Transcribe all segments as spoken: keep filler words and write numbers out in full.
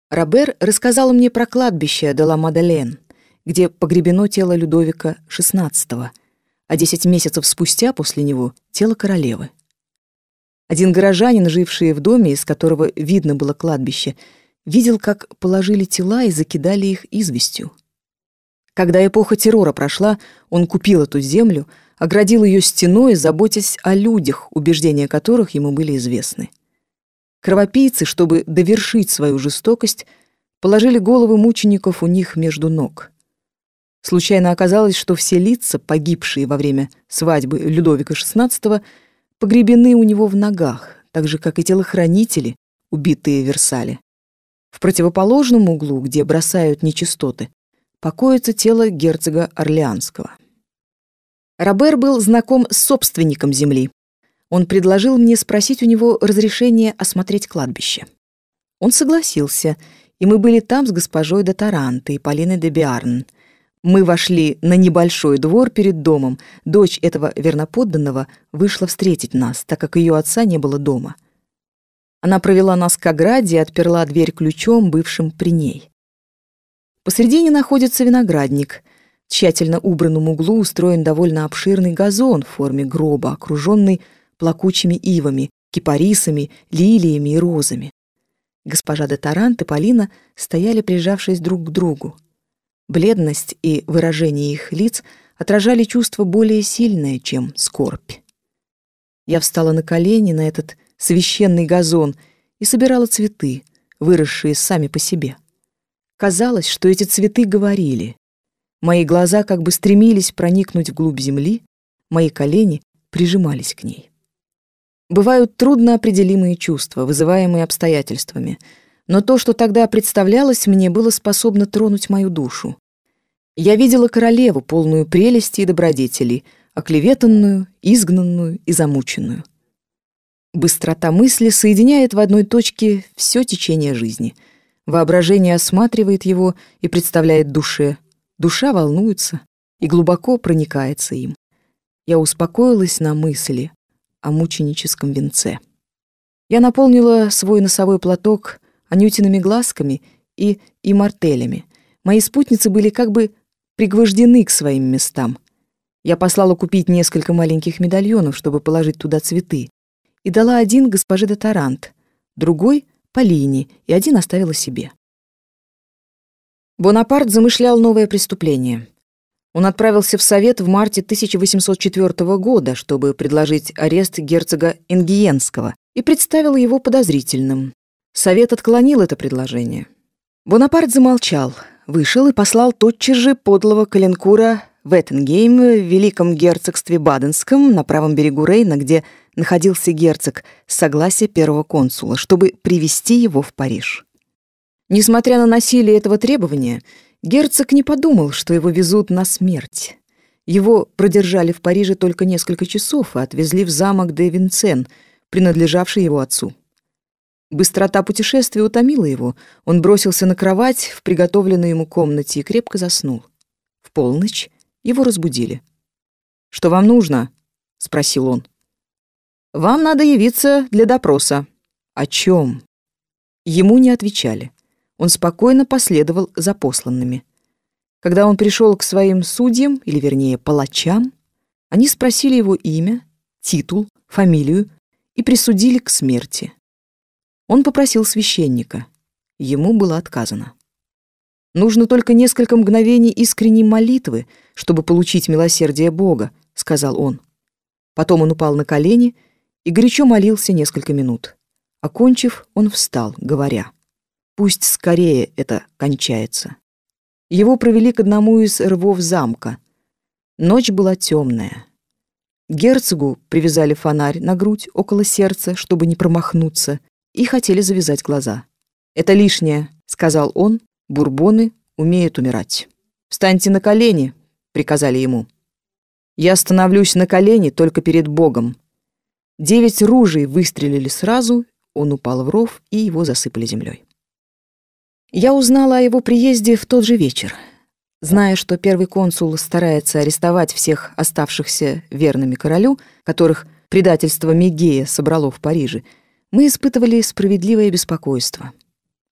Робер рассказал мне про кладбище де ла Маделен, где погребено тело Людовика шестнадцатого, а десять месяцев спустя после него — тело королевы. Один горожанин, живший в доме, из которого видно было кладбище, видел, как положили тела и закидали их известью. Когда эпоха террора прошла, он купил эту землю, оградил ее стеной, заботясь о людях, убеждения которых ему были известны. Кровопийцы, чтобы довершить свою жестокость, положили головы мучеников у них между ног. Случайно оказалось, что все лица, погибшие во время свадьбы Людовика шестнадцатого, погребены у него в ногах, так же, как и телохранители, убитые в Версале. В противоположном углу, где бросают нечистоты, покоится тело герцога Орлеанского. Робер был знаком с собственником земли. Он предложил мне спросить у него разрешение осмотреть кладбище. Он согласился, и мы были там с госпожой де Таранто и Полиной де Биарн. Мы вошли на небольшой двор перед домом. Дочь этого верноподданного вышла встретить нас, так как ее отца не было дома. Она провела нас к ограде и отперла дверь ключом, бывшим при ней. Посредине находится виноградник. В тщательно убранном углу устроен довольно обширный газон в форме гроба, окруженный плакучими ивами, кипарисами, лилиями и розами. Госпожа де Таранто и Полина стояли, прижавшись друг к другу. Бледность и выражение их лиц отражали чувство более сильное, чем скорбь. Я встала на колени на этот священный газон и собирала цветы, выросшие сами по себе. Казалось, что эти цветы говорили. Мои глаза как бы стремились проникнуть вглубь земли, мои колени прижимались к ней. Бывают трудноопределимые чувства, вызываемые обстоятельствами, но то, что тогда представлялось мне, было способно тронуть мою душу. Я видела королеву, полную прелести и добродетелей, оклеветанную, изгнанную и замученную. Быстрота мысли соединяет в одной точке все течение жизни. Воображение осматривает его и представляет душе. Душа волнуется и глубоко проникается им. Я успокоилась на мысли о мученическом венце. Я наполнила свой носовой платок анютиными глазками и иммортелями. Мои спутницы были как бы пригвождены к своим местам. Я послала купить несколько маленьких медальонов, чтобы положить туда цветы, и дала один госпоже де Таранто, другой — Полине, и один оставила себе. Бонапарт замышлял новое преступление. Он отправился в Совет в марте тысяча восемьсот четвёртого года, чтобы предложить арест герцога Энгиенского, и представил его подозрительным. Совет отклонил это предложение. Бонапарт замолчал, вышел и послал тотчас же подлого каленкура в Эттенгейм, в Великом герцогстве Баденском, на правом берегу Рейна, где находился герцог, с согласия первого консула, чтобы привести его в Париж. Несмотря на насилие этого требования, герцог не подумал, что его везут на смерть. Его продержали в Париже только несколько часов и отвезли в замок де Винсен, принадлежавший его отцу. Быстрота путешествия утомила его. Он бросился на кровать в приготовленной ему комнате и крепко заснул. В полночь его разбудили. «Что вам нужно?» — спросил он. «Вам надо явиться для допроса». «О чем?» Ему не отвечали. Он спокойно последовал за посланными. Когда он пришел к своим судьям, или вернее палачам, они спросили его имя, титул, фамилию и присудили к смерти. Он попросил священника. Ему было отказано. «Нужно только несколько мгновений искренней молитвы, чтобы получить милосердие Бога», — сказал он. Потом он упал на колени и горячо молился несколько минут. Окончив, он встал, говоря: «Пусть скорее это кончается». Его провели к одному из рвов замка. Ночь была темная. Герцогу привязали фонарь на грудь около сердца, чтобы не промахнуться, и хотели завязать глаза. «Это лишнее», — сказал он, — «бурбоны умеют умирать». «Встаньте на колени», — приказали ему. «Я становлюсь на колени только перед Богом». Девять ружей выстрелили сразу, он упал в ров, и его засыпали землей. Я узнала о его приезде в тот же вечер. Зная, что первый консул старается арестовать всех оставшихся верными королю, которых предательство Мегея собрало в Париже, мы испытывали справедливое беспокойство.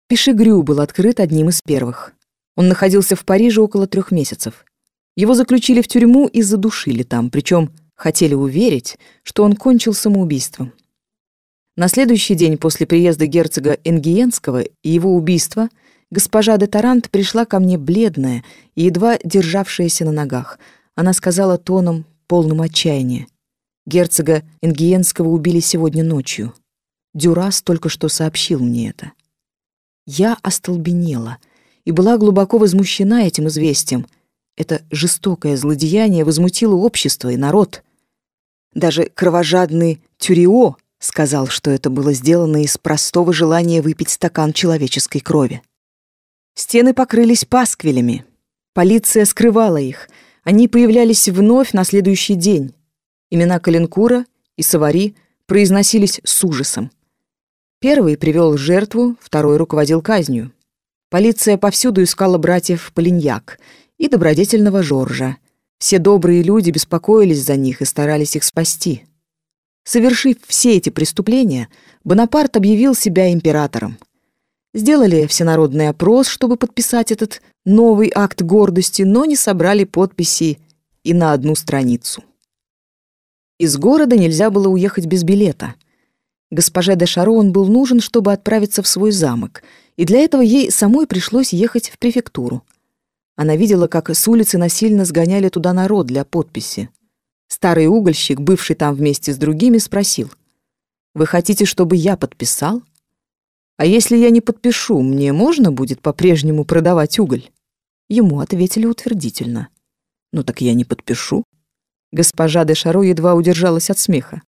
Пешегрю был открыт одним из первых. Он находился в Париже около трех месяцев. Его заключили в тюрьму и задушили там, причем хотели уверить, что он кончил самоубийством. На следующий день после приезда герцога Энгиенского и его убийства госпожа де Тарант пришла ко мне бледная и едва державшаяся на ногах. Она сказала тоном, полным отчаяния: «Герцога Энгиенского убили сегодня ночью. Дюрас только что сообщил мне это». Я остолбенела и была глубоко возмущена этим известием. Это жестокое злодеяние возмутило общество и народ. Даже кровожадный Тюрио сказал, что это было сделано из простого желания выпить стакан человеческой крови. Стены покрылись пасквилями. Полиция скрывала их. Они появлялись вновь на следующий день. Имена Калинкура и Савари произносились с ужасом. Первый привел жертву, второй руководил казнью. Полиция повсюду искала братьев Полиньяк и добродетельного Жоржа. Все добрые люди беспокоились за них и старались их спасти. Совершив все эти преступления, Бонапарт объявил себя императором. Сделали всенародный опрос, чтобы подписать этот новый акт гордости, но не собрали подписи и на одну страницу. Из города нельзя было уехать без билета. Госпоже де Шарон был нужен, чтобы отправиться в свой замок, и для этого ей самой пришлось ехать в префектуру. Она видела, как с улицы насильно сгоняли туда народ для подписи. Старый угольщик, бывший там вместе с другими, спросил: «Вы хотите, чтобы я подписал? А если я не подпишу, мне можно будет по-прежнему продавать уголь?» Ему ответили утвердительно. «Ну так я не подпишу». Госпожа де Шаро едва удержалась от смеха.